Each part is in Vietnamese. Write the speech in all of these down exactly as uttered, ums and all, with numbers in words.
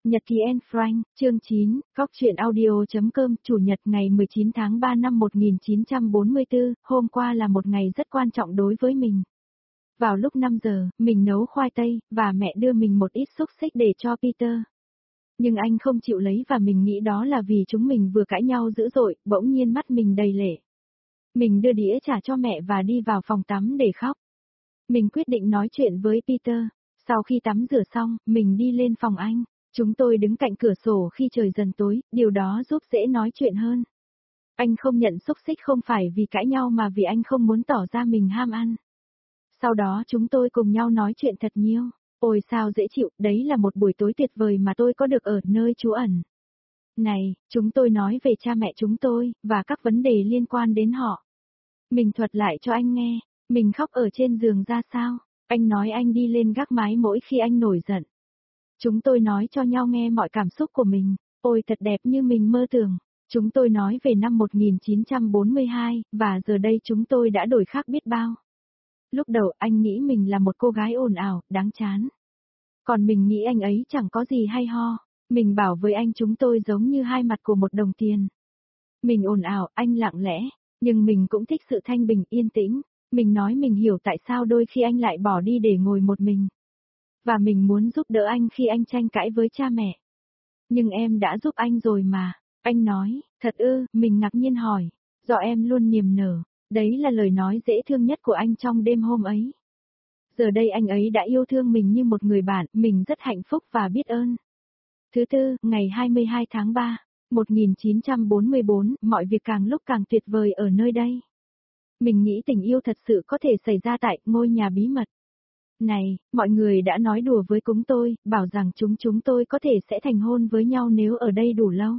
Nhật ký Anne Frank, chương chín, Góc truyện audio.com, Chủ nhật ngày mười chín tháng ba năm một nghìn chín trăm bốn mươi tư, hôm qua là một ngày rất quan trọng đối với mình. Vào lúc năm giờ, mình nấu khoai tây, và mẹ đưa mình một ít xúc xích để cho Peter. Nhưng anh không chịu lấy và mình nghĩ đó là vì chúng mình vừa cãi nhau dữ dội, bỗng nhiên mắt mình đầy lệ. Mình đưa đĩa trả cho mẹ và đi vào phòng tắm để khóc. Mình quyết định nói chuyện với Peter. Sau khi tắm rửa xong, mình đi lên phòng anh. Chúng tôi đứng cạnh cửa sổ khi trời dần tối, điều đó giúp dễ nói chuyện hơn. Anh không nhận xúc xích không phải vì cãi nhau mà vì anh không muốn tỏ ra mình ham ăn. Sau đó chúng tôi cùng nhau nói chuyện thật nhiều. Ôi sao dễ chịu, đấy là một buổi tối tuyệt vời mà tôi có được ở nơi trú ẩn. Này, chúng tôi nói về cha mẹ chúng tôi, và các vấn đề liên quan đến họ. Mình thuật lại cho anh nghe, mình khóc ở trên giường ra sao. Anh nói anh đi lên gác mái mỗi khi anh nổi giận. Chúng tôi nói cho nhau nghe mọi cảm xúc của mình, ôi thật đẹp như mình mơ tưởng. Chúng tôi nói về năm một nghìn chín trăm bốn mươi hai, và giờ đây chúng tôi đã đổi khác biết bao. Lúc đầu anh nghĩ mình là một cô gái ồn ào, đáng chán. Còn mình nghĩ anh ấy chẳng có gì hay ho. Mình bảo với anh chúng tôi giống như hai mặt của một đồng tiền. Mình ồn ào, anh lặng lẽ, nhưng mình cũng thích sự thanh bình yên tĩnh. Mình nói mình hiểu tại sao đôi khi anh lại bỏ đi để ngồi một mình. Và mình muốn giúp đỡ anh khi anh tranh cãi với cha mẹ. Nhưng em đã giúp anh rồi mà. Anh nói, thật ư, mình ngạc nhiên hỏi. Do em luôn niềm nở. Đấy là lời nói dễ thương nhất của anh trong đêm hôm ấy. Giờ đây anh ấy đã yêu thương mình như một người bạn, mình rất hạnh phúc và biết ơn. Thứ tư, ngày hai mươi hai tháng ba, một nghìn chín trăm bốn mươi bốn, mọi việc càng lúc càng tuyệt vời ở nơi đây. Mình nghĩ tình yêu thật sự có thể xảy ra tại ngôi nhà bí mật. Này, mọi người đã nói đùa với chúng tôi, bảo rằng chúng chúng tôi có thể sẽ thành hôn với nhau nếu ở đây đủ lâu.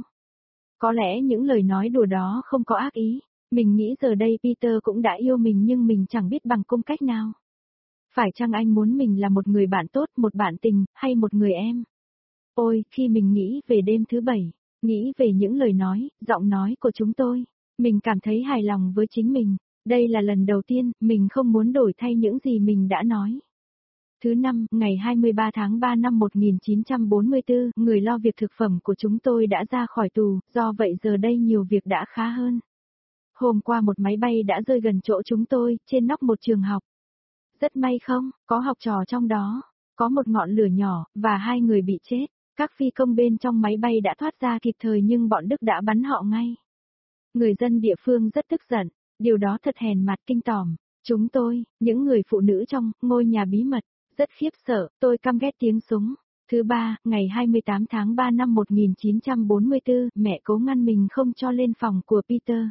Có lẽ những lời nói đùa đó không có ác ý. Mình nghĩ giờ đây Peter cũng đã yêu mình nhưng mình chẳng biết bằng cung cách nào. Phải chăng anh muốn mình là một người bạn tốt, một bạn tình, hay một người em? Ôi, khi mình nghĩ về đêm thứ bảy, nghĩ về những lời nói, giọng nói của chúng tôi, mình cảm thấy hài lòng với chính mình. Đây là lần đầu tiên, mình không muốn đổi thay những gì mình đã nói. Thứ năm, ngày hai mươi ba tháng ba năm một nghìn chín trăm bốn mươi tư, người lo việc thực phẩm của chúng tôi đã ra khỏi tù, do vậy giờ đây nhiều việc đã khá hơn. Hôm qua một máy bay đã rơi gần chỗ chúng tôi, trên nóc một trường học. Rất may không, có học trò trong đó, có một ngọn lửa nhỏ, và hai người bị chết. Các phi công bên trong máy bay đã thoát ra kịp thời nhưng bọn Đức đã bắn họ ngay. Người dân địa phương rất tức giận, điều đó thật hèn mặt kinh tởm. Chúng tôi, những người phụ nữ trong ngôi nhà bí mật, rất khiếp sợ, tôi căm ghét tiếng súng. Thứ ba, ngày hai mươi tám tháng ba năm một nghìn chín trăm bốn mươi tư, mẹ cố ngăn mình không cho lên phòng của Peter.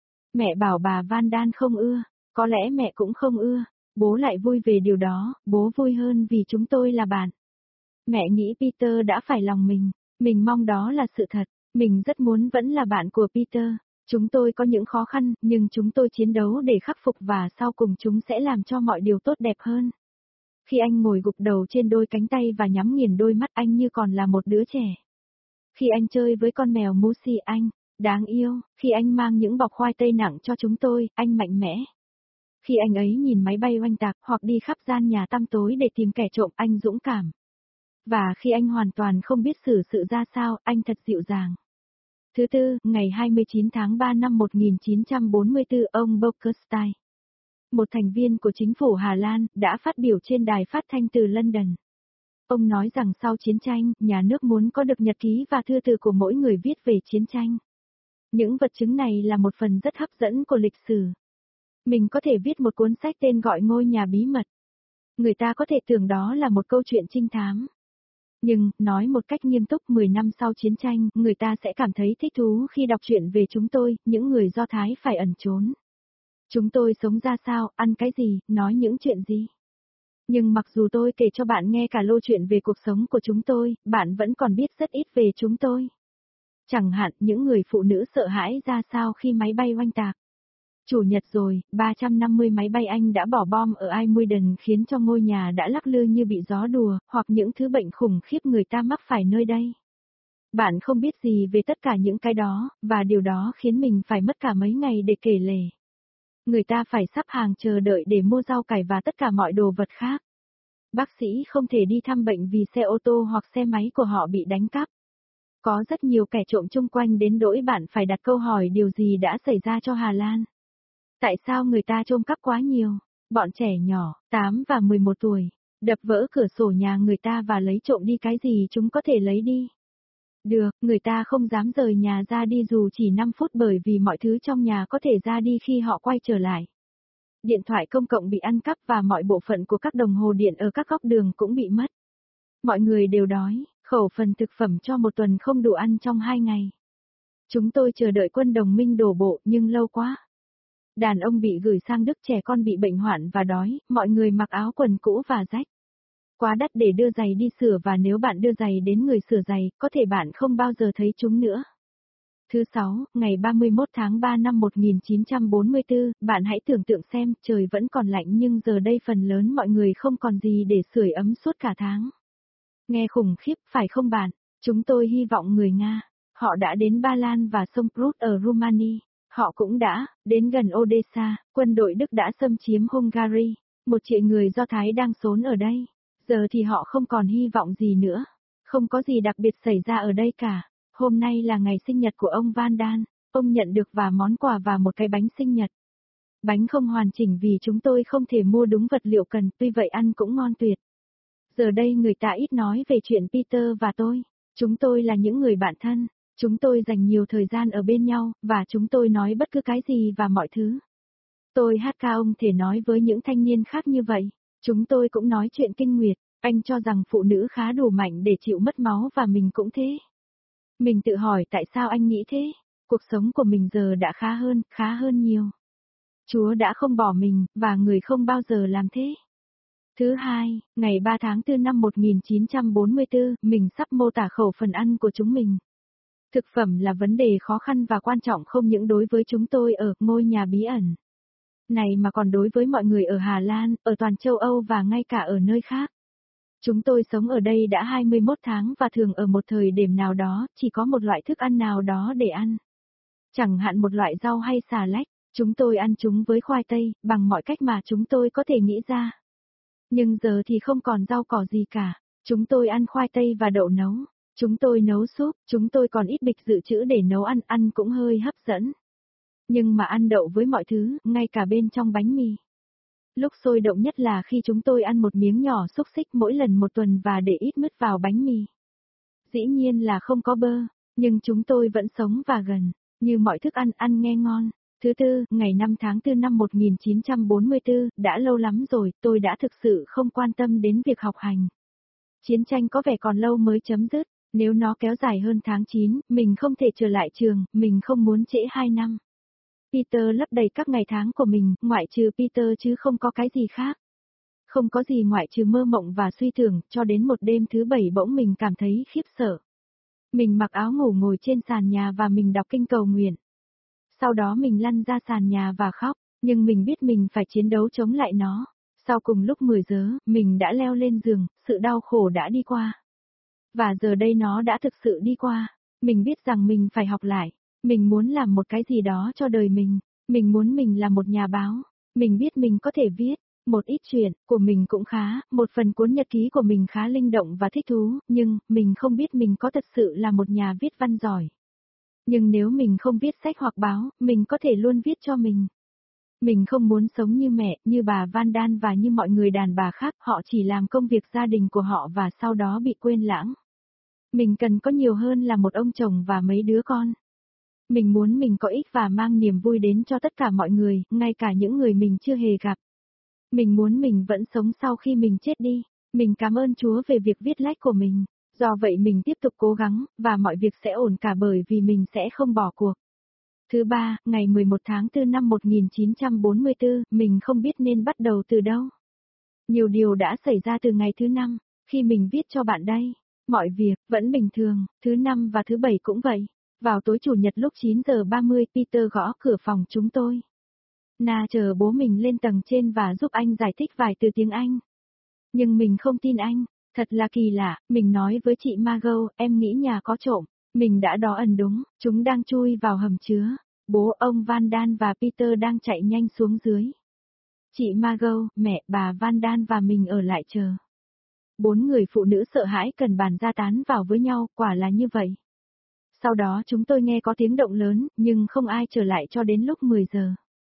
Mẹ bảo bà Van Đan không ưa, có lẽ mẹ cũng không ưa, bố lại vui về điều đó, bố vui hơn vì chúng tôi là bạn. Mẹ nghĩ Peter đã phải lòng mình, mình mong đó là sự thật, mình rất muốn vẫn là bạn của Peter. Chúng tôi có những khó khăn, nhưng chúng tôi chiến đấu để khắc phục và sau cùng chúng sẽ làm cho mọi điều tốt đẹp hơn. Khi anh ngồi gục đầu trên đôi cánh tay và nhắm nghiền đôi mắt anh như còn là một đứa trẻ. Khi anh chơi với con mèo Musi anh, đáng yêu, khi anh mang những bọc khoai tây nặng cho chúng tôi, anh mạnh mẽ. Khi anh ấy nhìn máy bay oanh tạc hoặc đi khắp gian nhà tăm tối để tìm kẻ trộm anh dũng cảm. Và khi anh hoàn toàn không biết xử sự ra sao, anh thật dịu dàng. Thứ tư, ngày hai mươi chín tháng ba năm một nghìn chín trăm bốn mươi tư, ông Bokerstein, một thành viên của chính phủ Hà Lan, đã phát biểu trên đài phát thanh từ London. Ông nói rằng sau chiến tranh, nhà nước muốn có được nhật ký và thư từ của mỗi người viết về chiến tranh. Những vật chứng này là một phần rất hấp dẫn của lịch sử. Mình có thể viết một cuốn sách tên gọi Ngôi nhà bí mật. Người ta có thể tưởng đó là một câu chuyện trinh thám. Nhưng, nói một cách nghiêm túc, mười năm sau chiến tranh, người ta sẽ cảm thấy thích thú khi đọc truyện về chúng tôi, những người Do Thái phải ẩn trốn. Chúng tôi sống ra sao, ăn cái gì, nói những chuyện gì. Nhưng mặc dù tôi kể cho bạn nghe cả lô chuyện về cuộc sống của chúng tôi, bạn vẫn còn biết rất ít về chúng tôi. Chẳng hạn những người phụ nữ sợ hãi ra sao khi máy bay oanh tạc. Chủ nhật rồi, ba trăm năm mươi máy bay Anh đã bỏ bom ở Almuyden khiến cho ngôi nhà đã lắc lư như bị gió đùa, hoặc những thứ bệnh khủng khiếp người ta mắc phải nơi đây. Bạn không biết gì về tất cả những cái đó, và điều đó khiến mình phải mất cả mấy ngày để kể lể. Người ta phải sắp hàng chờ đợi để mua rau cải và tất cả mọi đồ vật khác. Bác sĩ không thể đi thăm bệnh vì xe ô tô hoặc xe máy của họ bị đánh cắp. Có rất nhiều kẻ trộm chung quanh đến nỗi bạn phải đặt câu hỏi điều gì đã xảy ra cho Hà Lan. Tại sao người ta trộm cắp quá nhiều? Bọn trẻ nhỏ, tám và mười một tuổi, đập vỡ cửa sổ nhà người ta và lấy trộm đi cái gì chúng có thể lấy đi. Được, người ta không dám rời nhà ra đi dù chỉ năm phút bởi vì mọi thứ trong nhà có thể ra đi khi họ quay trở lại. Điện thoại công cộng bị ăn cắp và mọi bộ phận của các đồng hồ điện ở các góc đường cũng bị mất. Mọi người đều đói, khẩu phần thực phẩm cho một tuần không đủ ăn trong hai ngày. Chúng tôi chờ đợi quân đồng minh đổ bộ nhưng lâu quá. Đàn ông bị gửi sang Đức, trẻ con bị bệnh hoạn và đói, mọi người mặc áo quần cũ và rách. Quá đắt để đưa giày đi sửa và nếu bạn đưa giày đến người sửa giày, có thể bạn không bao giờ thấy chúng nữa. Thứ sáu, ngày ba mươi mốt tháng ba năm một nghìn chín trăm bốn mươi tư, bạn hãy tưởng tượng xem, trời vẫn còn lạnh nhưng giờ đây phần lớn mọi người không còn gì để sưởi ấm suốt cả tháng. Nghe khủng khiếp, phải không bạn? Chúng tôi hy vọng người Nga, họ đã đến Ba Lan và sông Prut ở Rumani. Họ cũng đã, đến gần Odessa, quân đội Đức đã xâm chiếm Hungary, một triệu người Do Thái đang trốn ở đây. Giờ thì họ không còn hy vọng gì nữa. Không có gì đặc biệt xảy ra ở đây cả. Hôm nay là ngày sinh nhật của ông Van Dan, ông nhận được và món quà và một cái bánh sinh nhật. Bánh không hoàn chỉnh vì chúng tôi không thể mua đúng vật liệu cần, tuy vậy ăn cũng ngon tuyệt. Giờ đây người ta ít nói về chuyện Peter và tôi. Chúng tôi là những người bạn thân. Chúng tôi dành nhiều thời gian ở bên nhau, và chúng tôi nói bất cứ cái gì và mọi thứ. Tôi hát ca ông thể nói với những thanh niên khác như vậy. Chúng tôi cũng nói chuyện kinh nguyệt, anh cho rằng phụ nữ khá đủ mạnh để chịu mất máu và mình cũng thế. Mình tự hỏi tại sao anh nghĩ thế, cuộc sống của mình giờ đã khá hơn, khá hơn nhiều. Chúa đã không bỏ mình, và người không bao giờ làm thế. Thứ hai, ngày ba tháng tư năm một nghìn chín trăm bốn mươi tư, mình sắp mô tả khẩu phần ăn của chúng mình. Thực phẩm là vấn đề khó khăn và quan trọng không những đối với chúng tôi ở ngôi nhà bí ẩn này mà còn đối với mọi người ở Hà Lan, ở toàn châu Âu và ngay cả ở nơi khác. Chúng tôi sống ở đây đã hai mươi mốt tháng và thường ở một thời điểm nào đó, chỉ có một loại thức ăn nào đó để ăn. Chẳng hạn một loại rau hay xà lách, chúng tôi ăn chúng với khoai tây, bằng mọi cách mà chúng tôi có thể nghĩ ra. Nhưng giờ thì không còn rau cỏ gì cả, chúng tôi ăn khoai tây và đậu nấu. Chúng tôi nấu súp, chúng tôi còn ít bịch dự trữ để nấu ăn, ăn cũng hơi hấp dẫn. Nhưng mà ăn đậu với mọi thứ, ngay cả bên trong bánh mì. Lúc sôi động nhất là khi chúng tôi ăn một miếng nhỏ xúc xích mỗi lần một tuần và để ít mứt vào bánh mì. Dĩ nhiên là không có bơ, nhưng chúng tôi vẫn sống và gần, như mọi thức ăn ăn nghe ngon. Thứ tư, ngày năm tháng tư năm một nghìn chín trăm bốn mươi tư, đã lâu lắm rồi, tôi đã thực sự không quan tâm đến việc học hành. Chiến tranh có vẻ còn lâu mới chấm dứt. Nếu nó kéo dài hơn tháng chín, mình không thể trở lại trường, mình không muốn trễ hai năm. Peter lấp đầy các ngày tháng của mình, ngoại trừ Peter chứ không có cái gì khác. Không có gì ngoại trừ mơ mộng và suy tưởng, cho đến một đêm thứ bảy bỗng mình cảm thấy khiếp sợ. Mình mặc áo ngủ ngồi trên sàn nhà và mình đọc kinh cầu nguyện. Sau đó mình lăn ra sàn nhà và khóc, nhưng mình biết mình phải chiến đấu chống lại nó. Sau cùng lúc mười giờ, mình đã leo lên giường, sự đau khổ đã đi qua. Và giờ đây nó đã thực sự đi qua. Mình biết rằng mình phải học lại. Mình muốn làm một cái gì đó cho đời mình. Mình muốn mình là một nhà báo. Mình biết mình có thể viết. Một ít chuyện của mình cũng khá. Một phần cuốn nhật ký của mình khá linh động và thích thú. Nhưng, mình không biết mình có thật sự là một nhà viết văn giỏi. Nhưng nếu mình không viết sách hoặc báo, mình có thể luôn viết cho mình. Mình không muốn sống như mẹ, như bà Van Dan và như mọi người đàn bà khác, họ chỉ làm công việc gia đình của họ và sau đó bị quên lãng. Mình cần có nhiều hơn là một ông chồng và mấy đứa con. Mình muốn mình có ích và mang niềm vui đến cho tất cả mọi người, ngay cả những người mình chưa hề gặp. Mình muốn mình vẫn sống sau khi mình chết đi. Mình cảm ơn Chúa về việc viết lách của mình. Do vậy mình tiếp tục cố gắng, và mọi việc sẽ ổn cả bởi vì mình sẽ không bỏ cuộc. Thứ ba, ngày mười một tháng tư năm một nghìn chín trăm bốn mươi tư, mình không biết nên bắt đầu từ đâu. Nhiều điều đã xảy ra từ ngày thứ năm, khi mình viết cho bạn đây. Mọi việc, vẫn bình thường, thứ năm và thứ bảy cũng vậy. Vào tối chủ nhật lúc chín giờ ba mươi, Peter gõ cửa phòng chúng tôi. Na chờ bố mình lên tầng trên và giúp anh giải thích vài từ tiếng Anh. Nhưng mình không tin anh, thật là kỳ lạ, mình nói với chị Margot, em nghĩ nhà có trộm. Mình đã đó ẩn đúng, chúng đang chui vào hầm chứa. Bố ông Van Dan và Peter đang chạy nhanh xuống dưới. Chị Margot, mẹ, bà Van Dan và mình ở lại chờ. Bốn người phụ nữ sợ hãi cần bàn ra tán vào với nhau, quả là như vậy. Sau đó chúng tôi nghe có tiếng động lớn, nhưng không ai trở lại cho đến lúc mười giờ.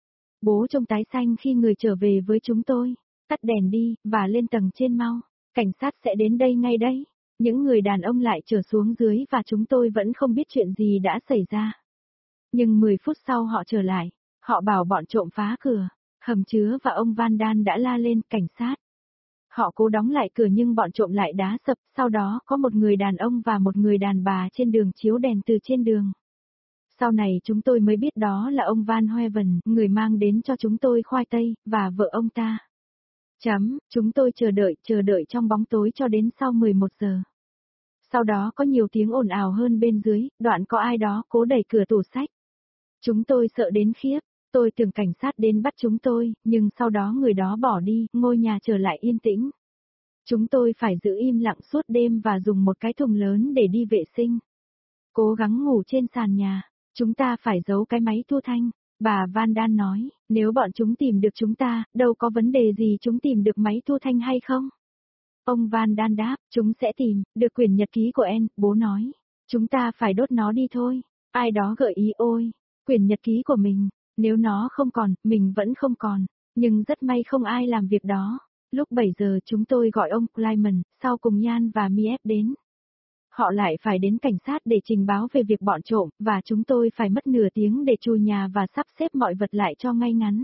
Bố trông tái xanh khi người trở về với chúng tôi. Tắt đèn đi, và lên tầng trên mau. Cảnh sát sẽ đến đây ngay đấy. Những người đàn ông lại trở xuống dưới và chúng tôi vẫn không biết chuyện gì đã xảy ra. Nhưng mười phút sau họ trở lại. Họ bảo bọn trộm phá cửa. Hầm chứa và ông Van Daan đã la lên cảnh sát. Họ cố đóng lại cửa nhưng bọn trộm lại đá sập. Sau đó có một người đàn ông và một người đàn bà trên đường chiếu đèn từ trên đường. Sau này chúng tôi mới biết đó là ông Van Hoeven, người mang đến cho chúng tôi khoai tây, và vợ ông ta. Chấm, chúng tôi chờ đợi, chờ đợi trong bóng tối cho đến sau mười một giờ. Sau đó có nhiều tiếng ồn ào hơn bên dưới, đoạn có ai đó cố đẩy cửa tủ sách. Chúng tôi sợ đến khiếp, tôi tưởng cảnh sát đến bắt chúng tôi, nhưng sau đó người đó bỏ đi, ngôi nhà trở lại yên tĩnh. Chúng tôi phải giữ im lặng suốt đêm và dùng một cái thùng lớn để đi vệ sinh. Cố gắng ngủ trên sàn nhà, chúng ta phải giấu cái máy thu thanh. Bà Van Daan nói, nếu bọn chúng tìm được chúng ta, đâu có vấn đề gì chúng tìm được máy thu thanh hay không? Ông Van Daan đáp, chúng sẽ tìm, được quyển nhật ký của En, bố nói. Chúng ta phải đốt nó đi thôi. Ai đó gợi ý ôi, quyển nhật ký của mình, nếu nó không còn, mình vẫn không còn. Nhưng rất may không ai làm việc đó. Lúc bảy giờ chúng tôi gọi ông Clyman, sau cùng Jan và Miep đến. Họ lại phải đến cảnh sát để trình báo về việc bọn trộm, và chúng tôi phải mất nửa tiếng để chùi nhà và sắp xếp mọi vật lại cho ngay ngắn.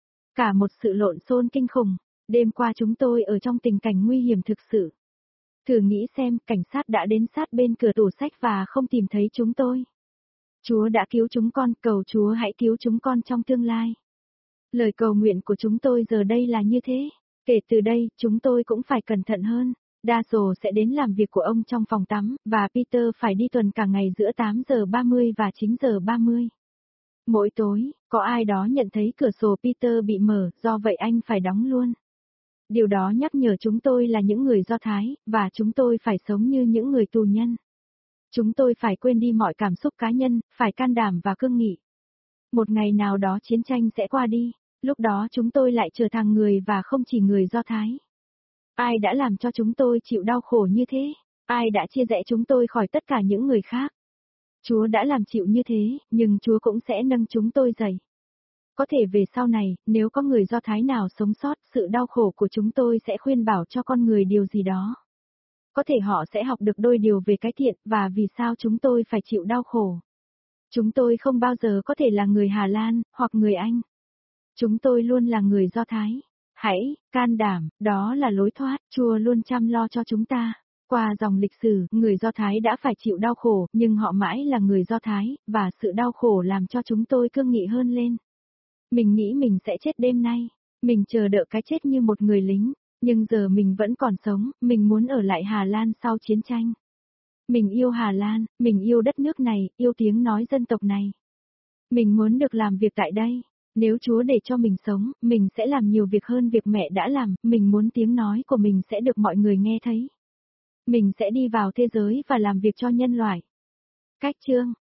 Cả một sự lộn xộn kinh khủng. Đêm qua chúng tôi ở trong tình cảnh nguy hiểm thực sự. Thử nghĩ xem, cảnh sát đã đến sát bên cửa tủ sách và không tìm thấy chúng tôi. Chúa đã cứu chúng con, cầu Chúa hãy cứu chúng con trong tương lai. Lời cầu nguyện của chúng tôi giờ đây là như thế. Kể từ đây, chúng tôi cũng phải cẩn thận hơn. Daryl sẽ đến làm việc của ông trong phòng tắm, và Peter phải đi tuần cả ngày giữa tám giờ ba mươi và chín giờ ba mươi. Mỗi tối, có ai đó nhận thấy cửa sổ Peter bị mở, do vậy anh phải đóng luôn. Điều đó nhắc nhở chúng tôi là những người Do Thái, và chúng tôi phải sống như những người tù nhân. Chúng tôi phải quên đi mọi cảm xúc cá nhân, phải can đảm và cương nghị. Một ngày nào đó chiến tranh sẽ qua đi, lúc đó chúng tôi lại trở thành người và không chỉ người Do Thái. Ai đã làm cho chúng tôi chịu đau khổ như thế? Ai đã chia rẽ chúng tôi khỏi tất cả những người khác? Chúa đã làm chịu như thế, nhưng Chúa cũng sẽ nâng chúng tôi dậy. Có thể về sau này, nếu có người Do Thái nào sống sót, sự đau khổ của chúng tôi sẽ khuyên bảo cho con người điều gì đó. Có thể họ sẽ học được đôi điều về cái thiện, và vì sao chúng tôi phải chịu đau khổ. Chúng tôi không bao giờ có thể là người Hà Lan, hoặc người Anh. Chúng tôi luôn là người Do Thái. Hãy, can đảm, đó là lối thoát, Chúa luôn chăm lo cho chúng ta. Qua dòng lịch sử, người Do Thái đã phải chịu đau khổ, nhưng họ mãi là người Do Thái, và sự đau khổ làm cho chúng tôi cương nghị hơn lên. Mình nghĩ mình sẽ chết đêm nay. Mình chờ đợi cái chết như một người lính, nhưng giờ mình vẫn còn sống, mình muốn ở lại Hà Lan sau chiến tranh. Mình yêu Hà Lan, mình yêu đất nước này, yêu tiếng nói dân tộc này. Mình muốn được làm việc tại đây. Nếu Chúa để cho mình sống, mình sẽ làm nhiều việc hơn việc mẹ đã làm, mình muốn tiếng nói của mình sẽ được mọi người nghe thấy. Mình sẽ đi vào thế giới và làm việc cho nhân loại. Cách chương